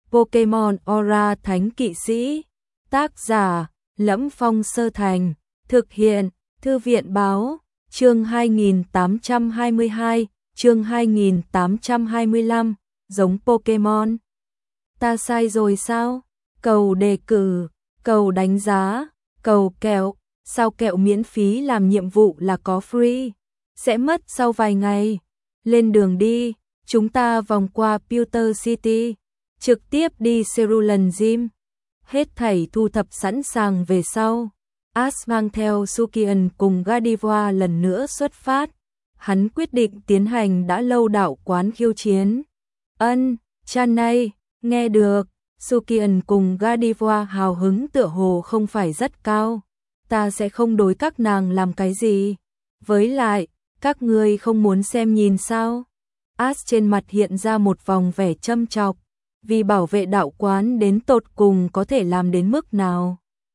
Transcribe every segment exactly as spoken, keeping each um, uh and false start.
Pokemon Aura Thánh Kỵ Sĩ. Tác giả: Lẫm Phong Sơ Thành. Thực hiện: Thư viện báo. Chương hai nghìn tám trăm hai mươi hai, chương hai nghìn tám trăm hai mươi lăm, giống Pokemon. Ta sai rồi sao? Cầu đề cử, cầu đánh giá, cầu kẹo, sao kẹo miễn phí làm nhiệm vụ là có free, sẽ mất sau vài ngày. Lên đường đi, chúng ta vòng qua Pewter City, trực tiếp đi Cerulean Gym. Hết thảy thu thập sẵn sàng về sau, Ash mang theo Sukian cùng Gardevoir lần nữa xuất phát. Hắn quyết định tiến hành đã lâu đạo quán khiêu chiến. Ân, Chanay, nghe được. Sukian cùng Gardevoir hào hứng tựa hồ không phải rất cao. Ta sẽ không đối các nàng làm cái gì. Với lại, các ngươi không muốn xem nhìn sao? Ash trên mặt hiện ra một vòng vẻ châm chọc. Vì bảo vệ đạo quán đến tột cùng có thể làm đến mức nào?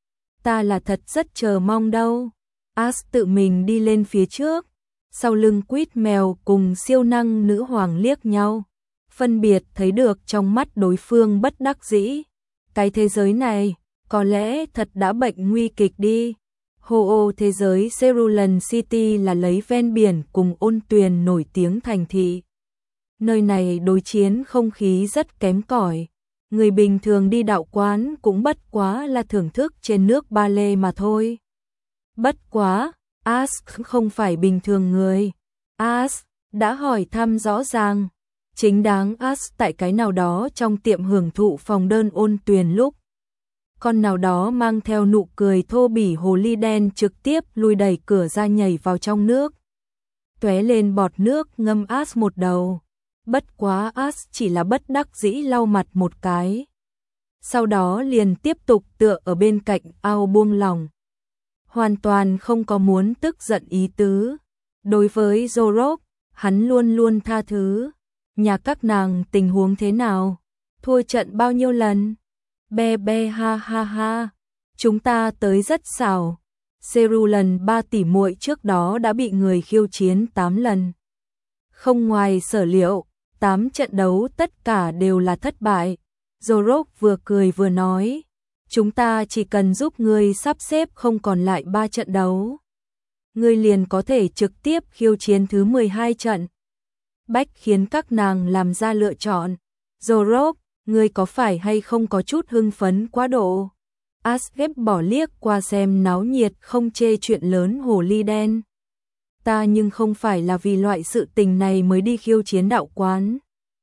Ta là thật rất chờ mong đâu. Ash tự mình đi lên phía trước. Sau lưng Quýt mèo cùng siêu năng nữ hoàng liếc nhau, phân biệt thấy được trong mắt đối phương bất đắc dĩ. Cái thế giới này, có lẽ thật đã bệnh nguy kịch đi. Hồ ô thế giới Cerulean City là lấy ven biển cùng ôn tuyền nổi tiếng thành thị. Nơi này đối chiến không khí rất kém cỏi. Người bình thường đi đạo quán cũng bất quá là thưởng thức trên nước ba lê mà thôi. Bất quá, Ash không phải bình thường người. Ash đã hỏi thăm rõ ràng. Chính đáng Ash tại cái nào đó trong tiệm hưởng thụ phòng đơn ôn tuyền lúc. Con nào đó mang theo nụ cười thô bỉ hồ ly đen trực tiếp lùi đẩy cửa ra nhảy vào trong nước. Tóe lên bọt nước ngâm Ash một đầu. Bất quá Ash chỉ là bất đắc dĩ lau mặt một cái. Sau đó liền tiếp tục tựa ở bên cạnh ao buông lỏng. Hoàn toàn không có muốn tức giận ý tứ. Đối với Zorok, hắn luôn luôn tha thứ. Nhà các nàng tình huống thế nào? Thua trận bao nhiêu lần? Be be ha ha ha. Chúng ta tới rất xảo. Cerulean ba tỷ muội trước đó đã bị người khiêu chiến tám lần. Không ngoài sở liệu, tám trận đấu tất cả đều là thất bại. Zorok vừa cười vừa nói. Chúng ta chỉ cần giúp ngươi sắp xếp không còn lại ba trận đấu. Ngươi liền có thể trực tiếp khiêu chiến thứ mười hai trận. Bách khiến các nàng làm ra lựa chọn. Zorok, ngươi có phải hay không có chút hưng phấn quá độ? Ash ghép bỏ liếc qua xem náo nhiệt không chê chuyện lớn hồ ly đen. Ta nhưng không phải là vì loại sự tình này mới đi khiêu chiến đạo quán.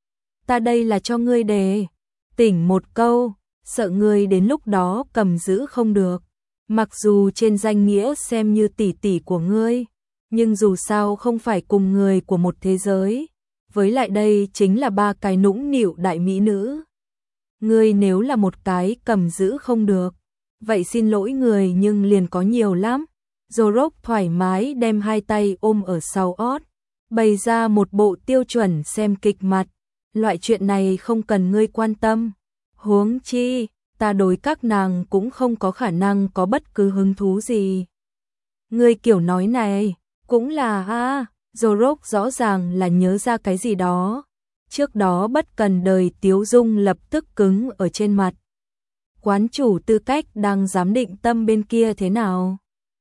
Ta đây là cho ngươi đề tỉnh một câu. Sợ ngươi đến lúc đó cầm giữ không được. Mặc dù trên danh nghĩa xem như tỷ tỷ của ngươi, nhưng dù sao không phải cùng người của một thế giới. Với lại đây chính là ba cái nũng nịu đại mỹ nữ. Ngươi nếu là một cái cầm giữ không được, vậy xin lỗi người nhưng liền có nhiều lắm. Zorok thoải mái đem hai tay ôm ở sau ót, bày ra một bộ tiêu chuẩn xem kịch mặt. Loại chuyện này không cần ngươi quan tâm. Huống chi, ta đối các nàng cũng không có khả năng có bất cứ hứng thú gì. Ngươi kiểu nói này, cũng là a à, Zorok rõ ràng là nhớ ra cái gì đó. Trước đó bất cần đời tiếu dung lập tức cứng ở trên mặt. Quán chủ tư cách đang giám định tâm bên kia thế nào?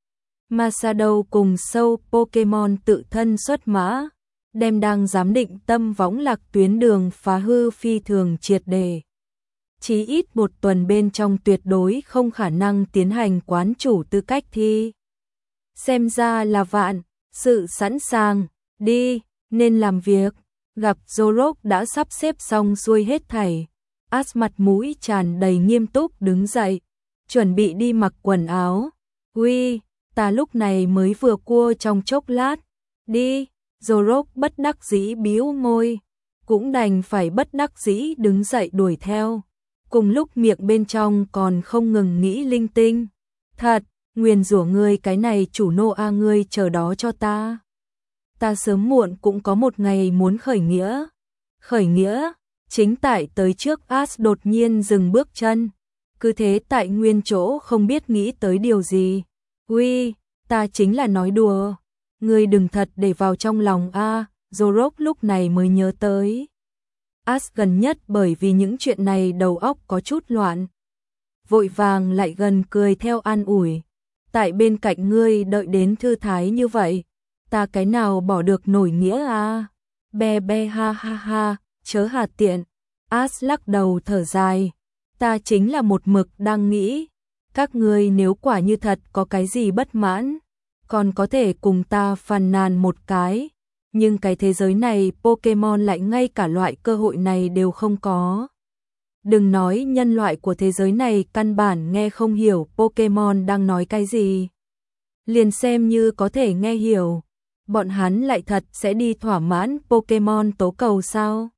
Masado cùng sâu Pokemon tự thân xuất mã, đem đang giám định tâm võng lạc tuyến đường phá hư phi thường triệt đề. Chí ít một tuần bên trong tuyệt đối không khả năng tiến hành quán chủ tư cách thi. Xem ra là vạn, sự sẵn sàng, đi, nên làm việc. Gặp Zorok đã sắp xếp xong xuôi hết thảy. Ash mặt mũi tràn đầy nghiêm túc đứng dậy, chuẩn bị đi mặc quần áo. Uy, ta lúc này mới vừa cua trong chốc lát. Đi, Zorok bất đắc dĩ bĩu môi, cũng đành phải bất đắc dĩ đứng dậy đuổi theo. Cùng lúc miệng bên trong còn không ngừng nghĩ linh tinh. Thật, nguyền rủa ngươi cái này chủ nô a ngươi chờ đó cho ta. Ta sớm muộn cũng có một ngày muốn khởi nghĩa. Khởi nghĩa, chính tại tới trước Ash đột nhiên dừng bước chân. Cứ thế tại nguyên chỗ không biết nghĩ tới điều gì. Uy, ta chính là nói đùa. Ngươi đừng thật để vào trong lòng a. Zorok lúc này mới nhớ tới. As gần nhất bởi vì những chuyện này đầu óc có chút loạn. Vội vàng lại gần cười theo an ủi. Tại bên cạnh ngươi đợi đến thư thái như vậy, ta cái nào bỏ được nổi nghĩa à? Be be ha ha ha, chớ hà tiện. As lắc đầu thở dài. Ta chính là một mực đang nghĩ, các ngươi nếu quả như thật có cái gì bất mãn, còn có thể cùng ta phàn nàn một cái. Nhưng cái thế giới này Pokemon lại ngay cả loại cơ hội này đều không có. Đừng nói nhân loại của thế giới này căn bản nghe không hiểu Pokemon đang nói cái gì. Liền xem như có thể nghe hiểu, bọn hắn lại thật sẽ đi thỏa mãn Pokemon tố cầu sao?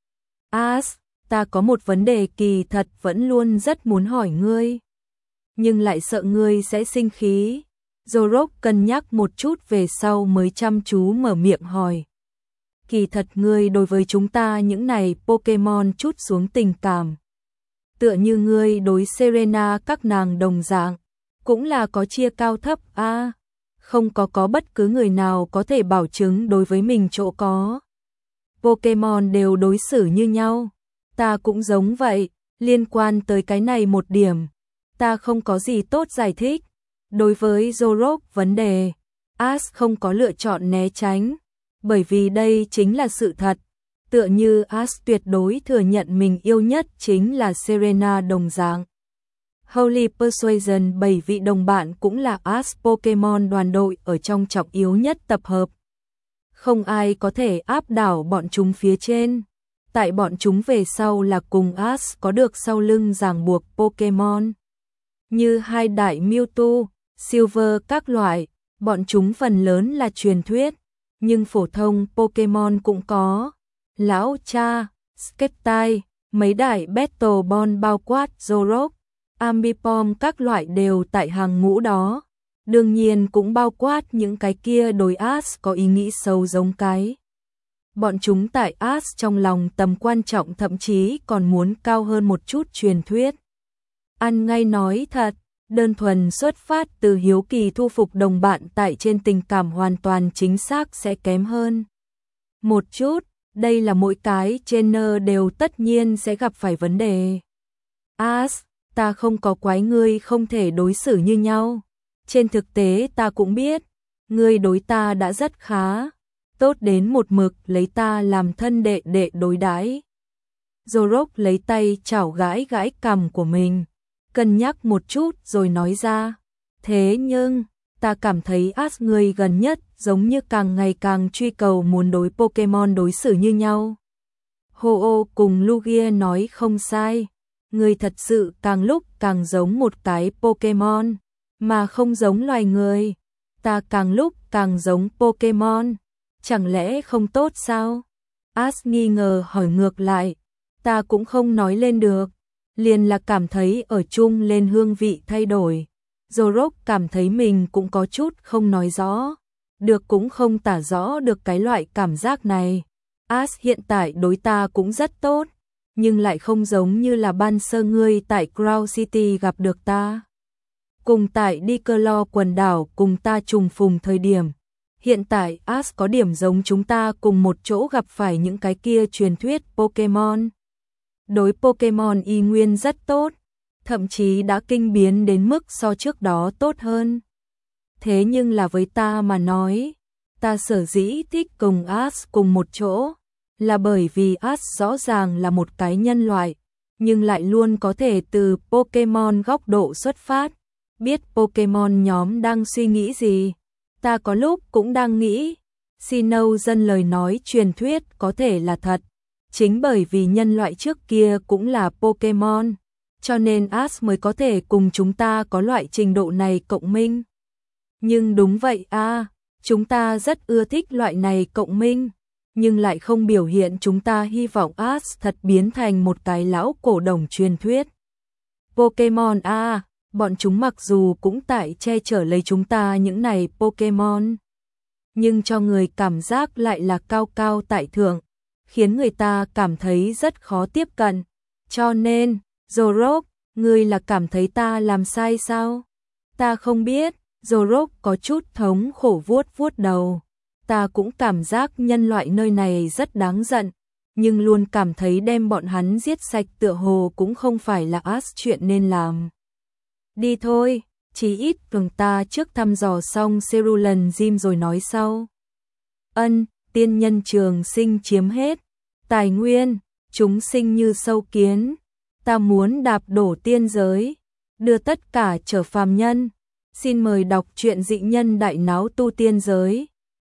As, ta có một vấn đề kỳ thật vẫn luôn rất muốn hỏi ngươi, nhưng lại sợ ngươi sẽ sinh khí. Zorok cân nhắc một chút về sau mới chăm chú mở miệng hỏi. Kỳ thật ngươi đối với chúng ta những này Pokemon chút xuống tình cảm. Tựa như ngươi đối Serena các nàng đồng dạng, cũng là có chia cao thấp a, à, không có có bất cứ người nào có thể bảo chứng đối với mình chỗ có. Pokemon đều đối xử như nhau, ta cũng giống vậy, liên quan tới cái này một điểm, ta không có gì tốt giải thích. Đối với Zorok vấn đề, As không có lựa chọn né tránh, bởi vì đây chính là sự thật. Tựa như As tuyệt đối thừa nhận mình yêu nhất chính là Serena đồng dạng. Holy Persuasion bảy vị đồng bạn cũng là As Pokemon đoàn đội ở trong trọng yếu nhất tập hợp. Không ai có thể áp đảo bọn chúng phía trên. Tại bọn chúng về sau là cùng As có được sau lưng ràng buộc Pokemon. Như hai đại Mewtwo, Silver các loại, bọn chúng phần lớn là truyền thuyết, nhưng phổ thông Pokemon cũng có. Lão cha, Skeptile, mấy đại Battle Ball bao quát Zorok, Ambipom các loại đều tại hàng ngũ đó. Đương nhiên cũng bao quát những cái kia đối As có ý nghĩ sâu giống cái. Bọn chúng tại As trong lòng tầm quan trọng thậm chí còn muốn cao hơn một chút truyền thuyết. Ăn ngay nói thật, đơn thuần xuất phát từ hiếu kỳ thu phục đồng bạn tại trên tình cảm hoàn toàn chính xác sẽ kém hơn một chút. Đây là mỗi cái trainer đều tất nhiên sẽ gặp phải vấn đề. As, ta không có quái ngươi không thể đối xử như nhau. Trên thực tế ta cũng biết, ngươi đối ta đã rất khá, tốt đến một mực lấy ta làm thân đệ đệ đối đãi. Zorok lấy tay chảo gãi gãi cằm của mình, cân nhắc một chút rồi nói ra. Thế nhưng, ta cảm thấy As ngươi gần nhất giống như càng ngày càng truy cầu muốn đối Pokemon đối xử như nhau. Ho-Oh cùng Lugia nói không sai, ngươi thật sự càng lúc càng giống một cái Pokemon, mà không giống loài người. Ta càng lúc càng giống Pokemon, chẳng lẽ không tốt sao? As nghi ngờ hỏi ngược lại, ta cũng không nói lên được, liền là cảm thấy ở chung lên hương vị thay đổi. Zorok cảm thấy mình cũng có chút không nói rõ, được cũng không tả rõ được cái loại cảm giác này. As hiện tại đối ta cũng rất tốt, nhưng lại không giống như là ban sơ ngươi tại Crown City gặp được ta. Cùng tại Diclo quần đảo cùng ta trùng phùng thời điểm. Hiện tại As có điểm giống chúng ta cùng một chỗ gặp phải những cái kia truyền thuyết Pokemon. Đối Pokemon y nguyên rất tốt, thậm chí đã kinh biến đến mức so trước đó tốt hơn. Thế nhưng là với ta mà nói, ta sở dĩ thích cùng As cùng một chỗ, là bởi vì As rõ ràng là một cái nhân loại, nhưng lại luôn có thể từ Pokemon góc độ xuất phát, biết Pokemon nhóm đang suy nghĩ gì. Ta có lúc cũng đang nghĩ, Sinnoh dân lời nói truyền thuyết có thể là thật, chính bởi vì nhân loại trước kia cũng là Pokemon, cho nên As mới có thể cùng chúng ta có loại trình độ này cộng minh. Nhưng đúng vậy à, chúng ta rất ưa thích loại này cộng minh, nhưng lại không biểu hiện chúng ta hy vọng As thật biến thành một cái lão cổ đồng truyền thuyết. Pokemon à, bọn chúng mặc dù cũng tại che chở lấy chúng ta những này Pokemon, nhưng cho người cảm giác lại là cao cao tại thượng, khiến người ta cảm thấy rất khó tiếp cận. Cho nên, Zorok, ngươi là cảm thấy ta làm sai sao? Ta không biết. Zorok có chút thống khổ vuốt vuốt đầu. Ta cũng cảm giác nhân loại nơi này rất đáng giận, nhưng luôn cảm thấy đem bọn hắn giết sạch tựa hồ cũng không phải là ác chuyện nên làm. Đi thôi, chí ít cường ta trước thăm dò xong Cerulean Gym rồi nói sau. Ân, tiên nhân trường sinh chiếm hết tài nguyên, chúng sinh như sâu kiến, ta muốn đạp đổ tiên giới, đưa tất cả trở phàm nhân. Xin mời đọc truyện Dị Nhân Đại Náo Tu Tiên Giới.